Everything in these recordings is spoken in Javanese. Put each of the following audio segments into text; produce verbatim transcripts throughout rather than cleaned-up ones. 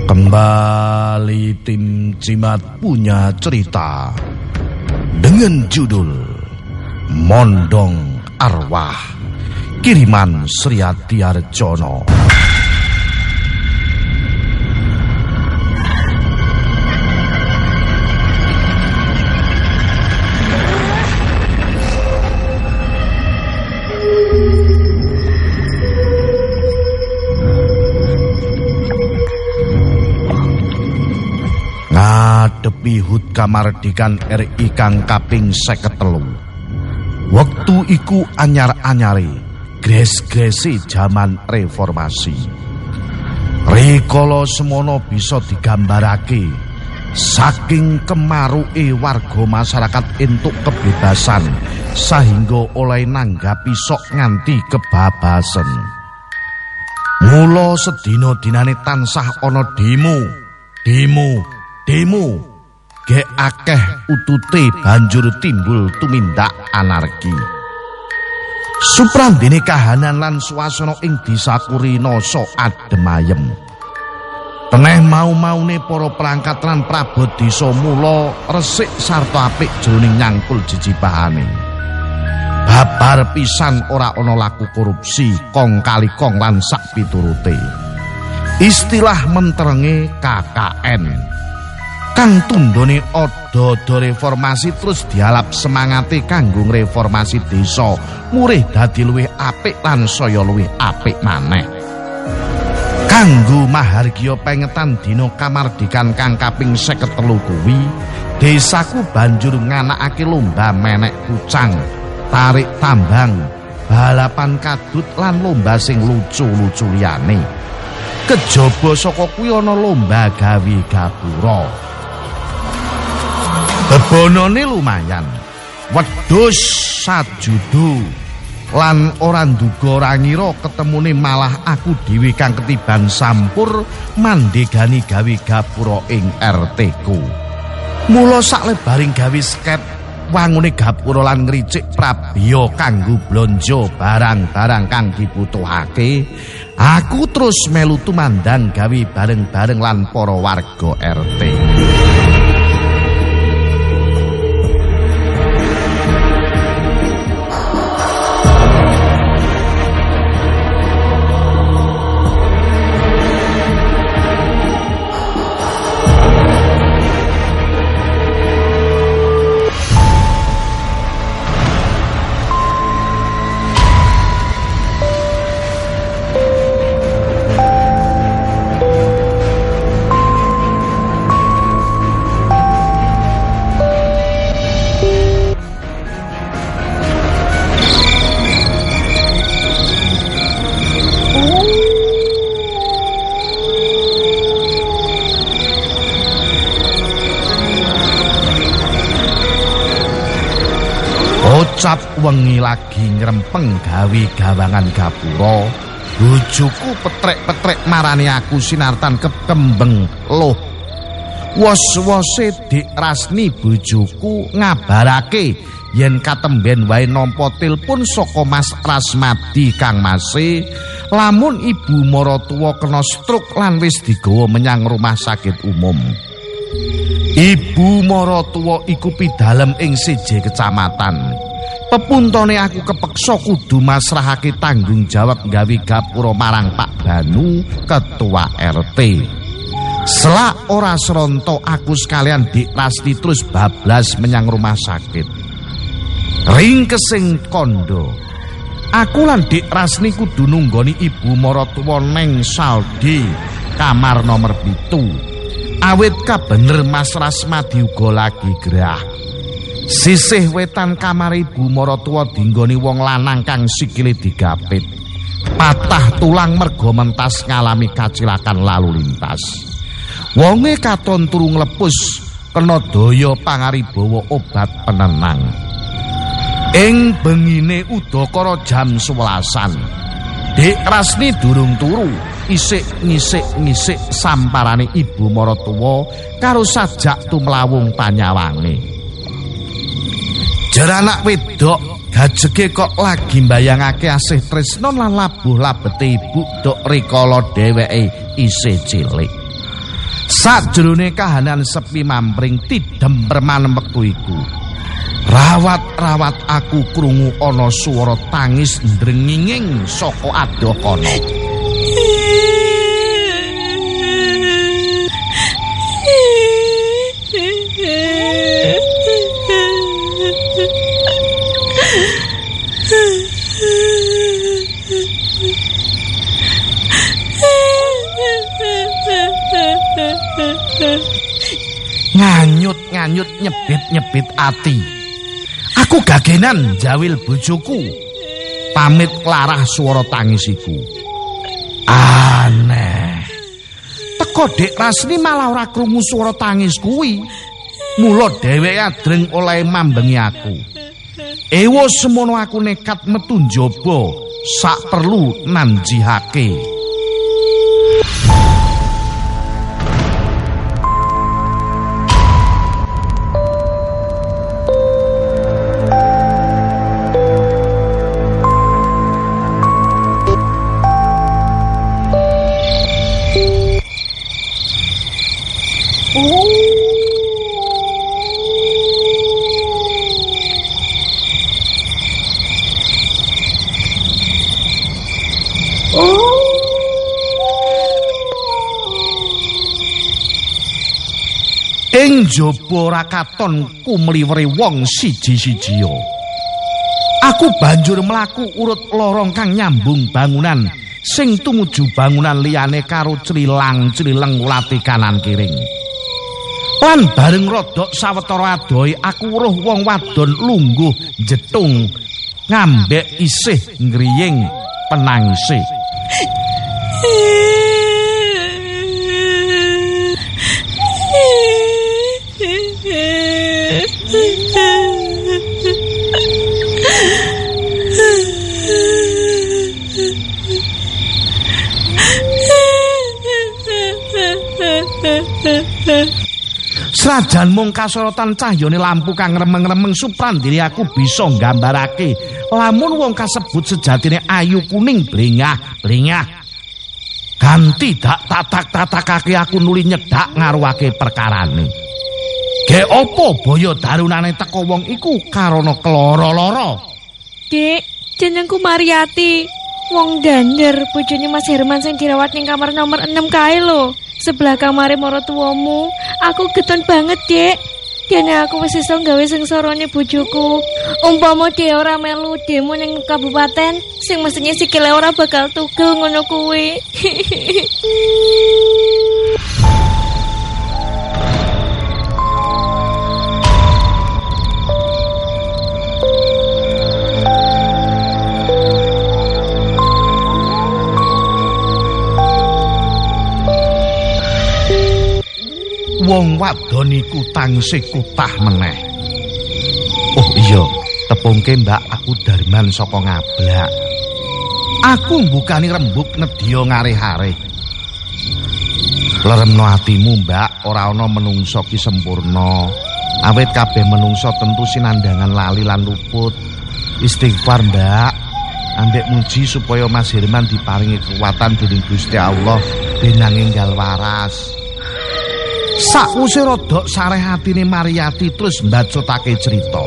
Kembali tim Cimat punya cerita dengan judul Mondong Arwah, kiriman Sriati Arjono. Ngadepi Hut Kamardikan R I kang kaping seket telu. Wektu iku anyar-anyare gres-grese jaman reformasi. Rikala semono bisa digambarake saking kemaruke warga masyarakat entuk kebebasan sehingga oleh nanggapi sok nganti kebabasan. Mula sedina dinane tansah ana demo, demo Demo, ge akeh utute banjur timbul tumindak anarki. Suprandene kahanan lan swasana ing Desa Kurinoso adem ayem. Teneh mau-maune para perangkat lan prabot desa mula resik sarta apik jroning nyangkul jejibahane. Babar pisan ora ana laku korupsi, kong kali kong lan sak piturute. Istilah menterenge K K N. Kang tundone odo-odo reformasi terus dialap semangate kanggo reformasi desa murih dadi luwih apik lan saya luwih apik maneh. Kanggo mahargya pengetan dina kamardikan kang kaping seket telu kuwi, desaku banjur nganakake lomba menek kucang, tarik tambang, balapan kadut lan lomba sing lucu-lucu liyane. Kejaba saka kuwi ana lomba gawe gapura. Bebonone lumayan, wedhus sajudu lan ora nduga ora ngira ketemune malah aku dhewe kang ketiban sampur mandegani gawe gapura ing R T ku. Mula saklebaring gawe sket wangune gapura lan ngricik prabiya kanggo blonjo barang-barang kang dibutuhake, aku terus melu tumandang gawe bareng-bareng lan para warga R T. Cap wengi lagi ngrempeng gawe gawangan gapura, bojoku petrek-petrek marani aku sinartan kekembeng loh. Wos-wose Dik Rasni bojoku ngabarake yen katemben wae nampa tilpun saka Mas Rasmadi kang Mase lamun ibu maratuwa kena stroke lan wis digawa menyang rumah sakit umum. Ibu maratuwa iku pidalem ing siji kecamatan. Pepuntone aku kepeksa kudu masrahake tanggung jawab gawe gapura marang Pak Banu, ketua R T. Selak ora seronto aku sekalian Dik Rasti terus bablas menyang rumah sakit. Ringkesing kondo, aku lan Dik Rasni kudu nunggoni ibu maratuwa neng Saldi kamar nomor pitu. Awit kabener Mas Rasmadi uga lagi gerah. Sisih wetan kamar ibu maratuwa dinggoni wong lanang kang sikile digapit. Patah tulang merga mentas ngalami kacilakan lalu lintas. Wonge katon turu nglepus kena daya pangaribawa obat penenang. Ing bengine udakara jam sewelasan. Dik Rasni durung turu, isik ngisik-ngisik samparane ibu maratuwa karo sajak tumlawung panyawange. Jaranak wedok gajege kok lagi mbayangake asih tresna lan labuh labete ibu dok rikala dheweke isih cilik. Sajrone kahanan sepi mampring tidem permanem wektu iku. Rawat-rawat aku krungu ana swara tangis ndrenginging saka adoh kono. Nganyut-nganyut nyebit-nyebit ati. Aku gagenan jawil bojoku. Pamit klarah swara tangis iku. Aneh. Teko Dek Rasni malah ora krungu swara tangis kuwi. Mula dheweke adreng oleh mambengi aku. Ewo semono aku nekat metu njaba sak perlu nanjihake. Ing jaba ora katon kumliwere wong siji-sijiya. Aku banjur mlaku urut lorong kang nyambung bangunan sing tumuju bangunan liyane karo clilang-clileng ulati kanan kiring. Lan bareng rodok sawetara adohe aku weruh wong wadon lungguh jetung ngambek isih ngriying penangise. Senajan mung kasorotan cahyane lampu kang remeng-remeng suprandini aku bisa nggambarake lamun wong kasebut sejatine ayu kuning blengah-blengah. Ganti dak tatak-tatakake aku nuli nyedak ngaruhake perkarane. Ge opo boyo darunane teko wong iku karana keloro-loro? Dik, jenengku Mariati. Wong dander bojone Mas Herman sing dirawat ning kamar nomor enam kae lho. Sebelah kamare maratuwamu. Aku geton banget, Dek. Dene aku wis iso gawe sengsarane bojoku. Umpama dhe ora melu demo ning kabupaten, sing mestinya sikile ora bakal tugel ngono kuwi. Wong wadon iku tangse kutah meneh. Oh iya, tepungke Mbak aku Darman saka Ngablak. Aku mbukani rembug nedya ngareh-areh. Leremno atimu Mbak, ora ana menungsa ki sempurna. Awit kabeh menungsa tentu sinandhangan lali lan luput. Istighfar Mbak, ambek muji supaya Mas Herman diparingi kekuatan dening Gusti Allah benang enggal waras. Sakwise rodok sareh atine Mariati terus mbacotake cerita.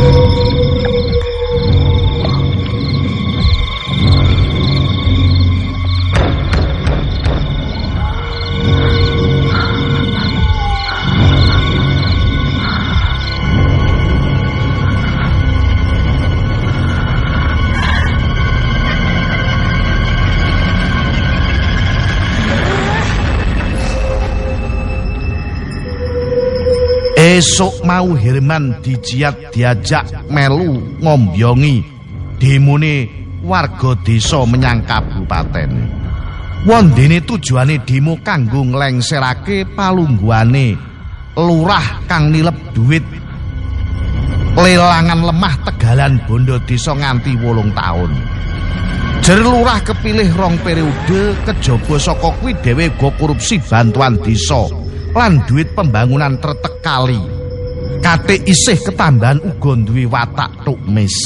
Esok mau Herman dijiat diajak melu ngombyongi demone warga desa menyang kabupaten. Wondene tujuane demo kanggo nglengserake palungguhane lurah kang nilep duit lelangan lemah Tegalan Bondo Desa nganti wolung taun. Jer lurah kepilih rong periode, kejaba saka kuwi dhewe uga korupsi bantuan desa lan duit pembangunan tertekali. Kate isih ketambahan uga duwe watak tukmis.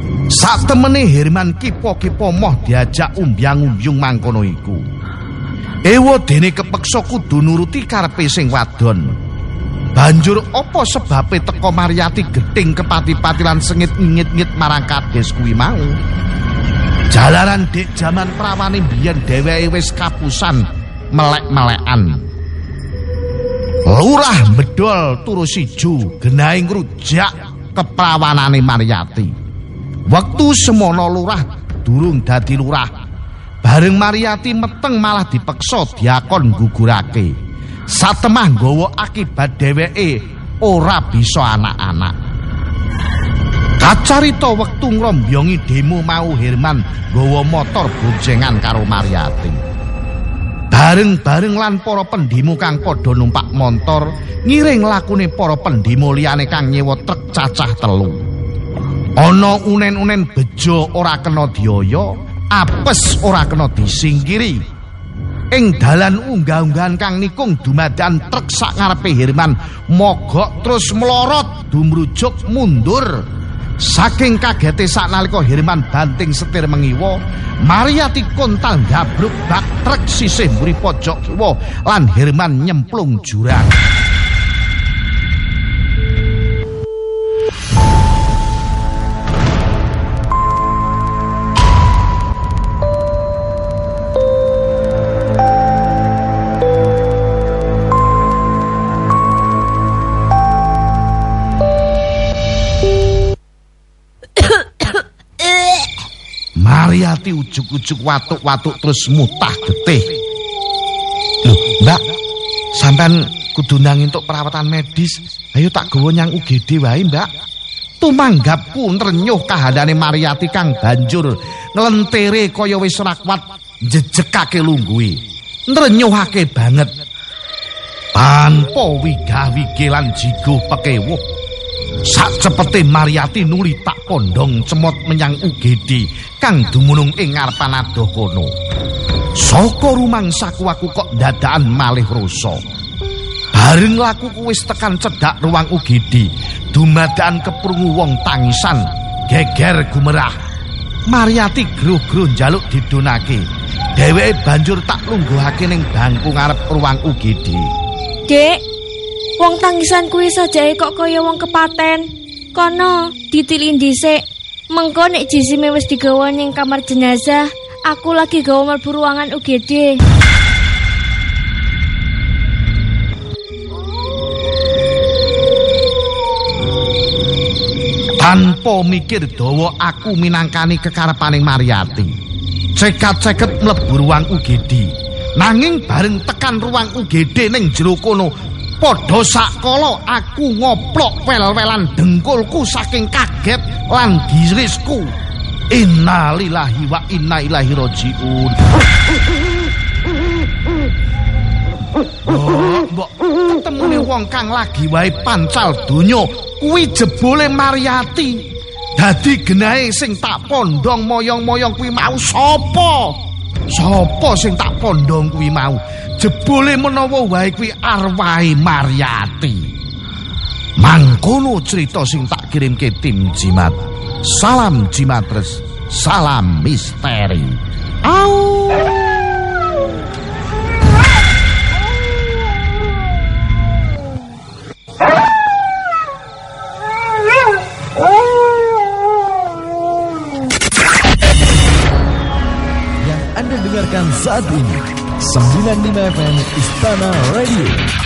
Satemene Herman kipo-kipo moh diajak umbyang-umbyung mangkono iku. Ewa dene kepeksa kudu nuruti karepe sing wadon. Banjur apa sebabe teka Maryati gething kepati-pati lan sengit ngit-ngit marang kades kuwi mau. Jalaran dek jaman prawane biyen dheweke wis kapusan melek-melekan. Lurah bedol turu siju genahe ngrujak keprawanane Maryati. Wektu semono lurah durung dadi lurah. Bareng Maryati meteng malah dipeksa diakon gugurake. Satemah nggawa akibat dheweke ora bisa anak-anak. Kacarita wektu ngrombyongi demo mau Herman nggawa motor boncengan karo Maryati. Bareng-bareng lan para pendemo kang padha numpak montor ngiring lakune para pendemo liyane kang nyewa truk cacah telu. Ana unen-unen bejo ora kena dioyo, apes ora kena disingkiri. Ing dalan unggah-unggahan kang nikung dumadan truk sak ngarepe Herman mogok terus melorot dumrujuk mundur. Saking kagete saknalika Herman banting setir mengiwa, Maryati kontal gabruk bak truk sisih mburi pojok kiwa lan Herman nyemplung jurang. Maryati ujuk-ujuk watuk-watuk terus mutah getih. Loh, Mbak, sampean kudu nang entuk perawatan medis. Ayo tak gawa nyang U G D wae, Mbak. Tumanggapku nrenyuh kahandane Maryati kang banjur nglentere kaya wis ora kuat njejekake lungguhe. Nrenyuhake banget. Tanpa wigah-wige lan jigo pekewuh. Sacepete Maryati nuli tak pondong cemot menyang U G D kang dumunung ing ngarepan adoh kono. Saka rumangsaku aku kok dadakan malih rasa. Bareng lakuku wis tekan cedhak ruang U G D, dumadakan keprungu wong tangisan, geger gumerah. Maryati gro-gro njaluk didonake. Dheweke banjur tak lungguhake ning bangku ngarep ruang U G D. Dek, wong tangisan kuwi sajake kok kaya wong kepaten. Kono ditili dhisik. Mengko nek jisime wis digawa ning kamar jenazah, aku lagi gawa mlebu ruangan U G D. Tanpa mikir dawa aku minangkani kekarepaning Maryati. Cekat-ceket mlebu ruang U G D. Nanging bareng tekan ruang U G D ning jero kono, padha sakala aku ngoplok wel-welan dengkulku saking kaget lan girisku. Innalillahi wa inna ilaihi rajiun. Oh, mbok ketemune wong kang lagi wae pancal donya kuwi jebule Maryati. Dadi genahe sing tak pondong moyong-moyong kuwi mau sapa? Sapa sing tak pondong kuwi mau? Jebule menawa wae kuwi arwahe Maryati. Mangkono cerita sing tak kirimke tim Jimat. Salam Jimatres, salam misteri. Au. Yang Anda dengarkan saat ini sembilan puluh lima F M Istana Radio.